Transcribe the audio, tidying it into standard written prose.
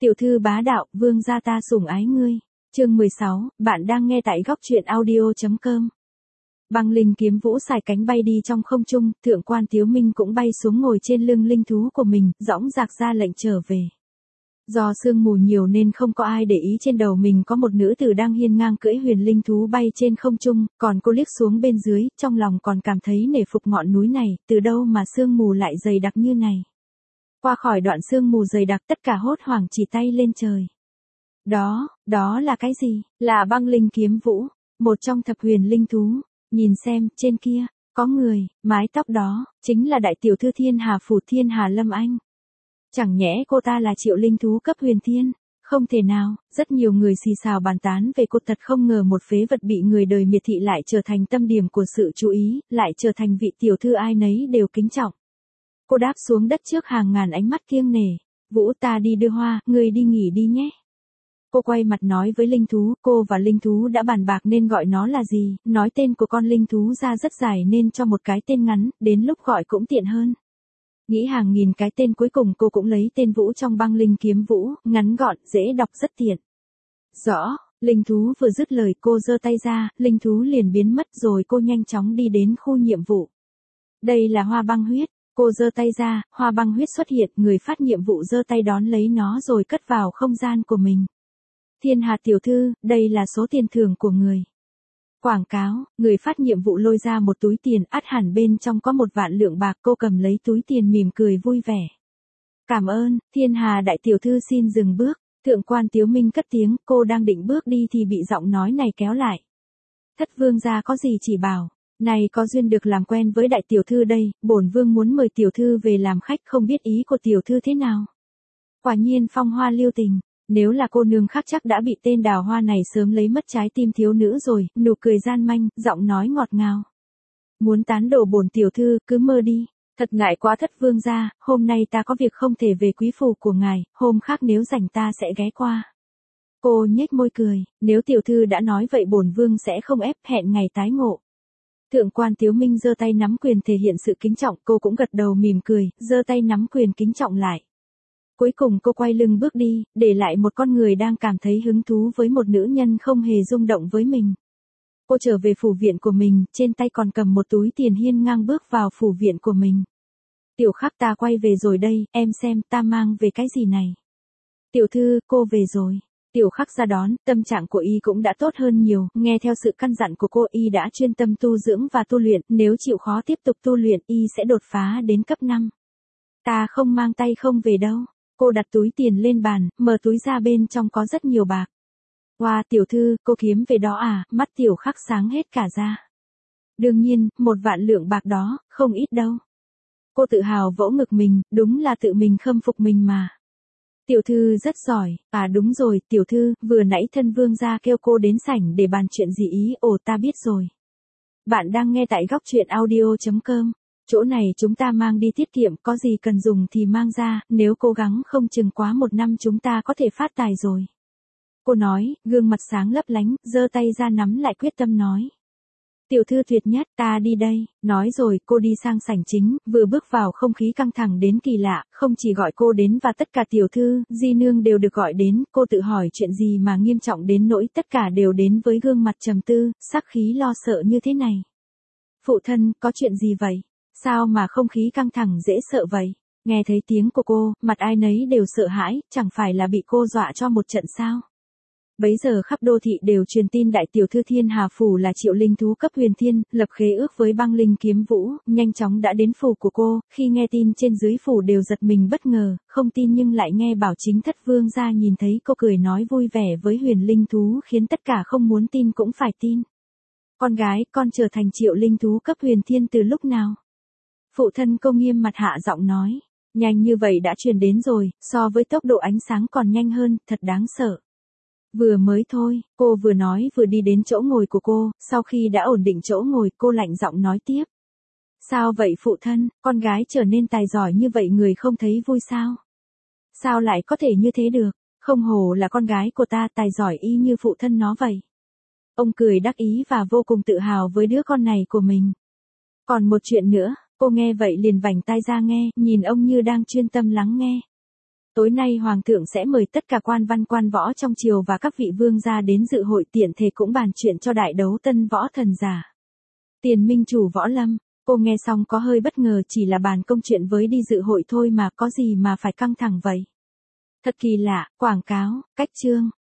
Tiểu thư bá đạo, vương gia ta sủng ái ngươi. Chương 16, bạn đang nghe tại góc truyện audio.com. Băng linh kiếm vũ xài cánh bay đi trong không trung, thượng quan Tiếu Minh cũng bay xuống ngồi trên lưng linh thú của mình, dõng dạc ra lệnh trở về. Do sương mù nhiều nên không có ai để ý trên đầu mình có một nữ tử đang hiên ngang cưỡi huyền linh thú bay trên không trung, còn cô liếc xuống bên dưới, trong lòng còn cảm thấy nể phục ngọn núi này, từ đâu mà sương mù lại dày đặc như này. Qua khỏi đoạn sương mù dày đặc tất cả hốt hoảng chỉ tay lên trời. Đó là cái gì? Là băng linh kiếm vũ, một trong thập huyền linh thú. Nhìn xem, trên kia, có người, mái tóc đó, chính là đại tiểu thư Thiên Hà Phủ Thiên Hà Lâm Anh. Chẳng nhẽ cô ta là triệu linh thú cấp huyền thiên? Không thể nào, rất nhiều người xì xào bàn tán về cô, thật không ngờ một phế vật bị người đời miệt thị lại trở thành tâm điểm của sự chú ý, lại trở thành vị tiểu thư ai nấy đều kính trọng. Cô đáp xuống đất trước hàng ngàn ánh mắt kiêng nể. Vũ, ta đi đưa hoa, ngươi đi nghỉ đi nhé. Cô quay mặt nói với linh thú, cô và linh thú đã bàn bạc nên gọi nó là gì, nói tên của con linh thú ra rất dài nên cho một cái tên ngắn, đến lúc gọi cũng tiện hơn. Nghĩ hàng nghìn cái tên cuối cùng cô cũng lấy tên Vũ trong băng linh kiếm vũ, ngắn gọn, dễ đọc rất tiện. Rõ, linh thú vừa dứt lời cô giơ tay ra, linh thú liền biến mất rồi cô nhanh chóng đi đến khu nhiệm vụ. Đây là hoa băng huyết. Cô giơ tay ra, hoa băng huyết xuất hiện, người phát nhiệm vụ giơ tay đón lấy nó rồi cất vào không gian của mình. Thiên Hà tiểu thư, đây là số tiền thưởng của người. Quảng cáo, người phát nhiệm vụ lôi ra một túi tiền, ắt hẳn bên trong có 1.000.000 bạc, cô cầm lấy túi tiền mỉm cười vui vẻ. Cảm ơn, Thiên Hà đại tiểu thư xin dừng bước. Thượng quan Tiếu Minh cất tiếng, cô đang định bước đi thì bị giọng nói này kéo lại. Thất vương gia có gì chỉ bảo. Này có duyên được làm quen với đại tiểu thư đây, bổn vương muốn mời tiểu thư về làm khách, không biết ý của tiểu thư thế nào. Quả nhiên phong hoa lưu tình, nếu là cô nương khác chắc đã bị tên đào hoa này sớm lấy mất trái tim thiếu nữ rồi, nụ cười gian manh, giọng nói ngọt ngào. Muốn tán đổ bổn tiểu thư, cứ mơ đi, thật ngại quá thất vương gia, hôm nay ta có việc không thể về quý phủ của ngài, hôm khác nếu rảnh ta sẽ ghé qua. Cô nhếch môi cười, nếu tiểu thư đã nói vậy bổn vương sẽ không ép, hẹn ngày tái ngộ. Thượng quan Tiếu Minh giơ tay nắm quyền thể hiện sự kính trọng, cô cũng gật đầu mỉm cười, giơ tay nắm quyền kính trọng lại. Cuối cùng cô quay lưng bước đi, để lại một con người đang cảm thấy hứng thú với một nữ nhân không hề rung động với mình. Cô trở về phủ viện của mình, trên tay còn cầm một túi tiền hiên ngang bước vào phủ viện của mình. Tiểu Khắc, ta quay về rồi đây, em xem ta mang về cái gì này. Tiểu thư, cô về rồi. Tiểu Khắc ra đón, tâm trạng của y cũng đã tốt hơn nhiều, nghe theo sự căn dặn của cô y đã chuyên tâm tu dưỡng và tu luyện, nếu chịu khó tiếp tục tu luyện y sẽ đột phá đến cấp 5. Ta không mang tay không về đâu. Cô đặt túi tiền lên bàn, mở túi ra bên trong có rất nhiều bạc. Wow, tiểu thư, cô kiếm về đó à, mắt Tiểu Khắc sáng hết cả ra. Đương nhiên, 1.000.000 bạc đó, không ít đâu. Cô tự hào vỗ ngực mình, đúng là tự mình khâm phục mình mà. Tiểu thư rất giỏi, à đúng rồi, tiểu thư, vừa nãy thân vương gia kêu cô đến sảnh để bàn chuyện gì ý, ồ ta biết rồi. Bạn đang nghe tại góc truyện audio.com, chỗ này chúng ta mang đi tiết kiệm, có gì cần dùng thì mang ra, nếu cố gắng không chừng quá 1 năm chúng ta có thể phát tài rồi. Cô nói, gương mặt sáng lấp lánh, giơ tay ra nắm lại quyết tâm nói. Tiểu thư tuyệt nhất, ta đi đây, nói rồi cô đi sang sảnh chính, vừa bước vào không khí căng thẳng đến kỳ lạ, không chỉ gọi cô đến và tất cả tiểu thư, di nương đều được gọi đến, cô tự hỏi chuyện gì mà nghiêm trọng đến nỗi tất cả đều đến với gương mặt trầm tư, sắc khí lo sợ như thế này. Phụ thân, có chuyện gì vậy? Sao mà không khí căng thẳng dễ sợ vậy? Nghe thấy tiếng của cô, mặt ai nấy đều sợ hãi, chẳng phải là bị cô dọa cho một trận sao? Bấy giờ khắp đô thị đều truyền tin đại tiểu thư Thiên Hà Phủ là triệu linh thú cấp huyền thiên, lập khế ước với băng linh kiếm vũ, nhanh chóng đã đến phủ của cô, khi nghe tin trên dưới phủ đều giật mình bất ngờ, không tin nhưng lại nghe bảo chính thất vương gia nhìn thấy cô cười nói vui vẻ với huyền linh thú khiến tất cả không muốn tin cũng phải tin. Con gái, con trở thành triệu linh thú cấp huyền thiên từ lúc nào? Phụ thân cô nghiêm mặt hạ giọng nói, nhanh như vậy đã truyền đến rồi, so với tốc độ ánh sáng còn nhanh hơn, thật đáng sợ. Vừa mới thôi, cô vừa nói vừa đi đến chỗ ngồi của cô, sau khi đã ổn định chỗ ngồi cô lạnh giọng nói tiếp. Sao vậy phụ thân, con gái trở nên tài giỏi như vậy người không thấy vui sao? Sao lại có thể như thế được, không hổ là con gái của ta tài giỏi y như phụ thân nó vậy. Ông cười đắc ý và vô cùng tự hào với đứa con này của mình. Còn một chuyện nữa, cô nghe vậy liền vành tai ra nghe, nhìn ông như đang chuyên tâm lắng nghe. Tối nay Hoàng thượng sẽ mời tất cả quan văn quan võ trong triều và các vị vương gia đến dự hội, tiện thể cũng bàn chuyện cho đại đấu tân võ thần giả. Tiền minh chủ Võ Lâm, cô nghe xong có hơi bất ngờ, chỉ là bàn công chuyện với đi dự hội thôi mà, có gì mà phải căng thẳng vậy? Thật kỳ lạ, quảng cáo, cách chương.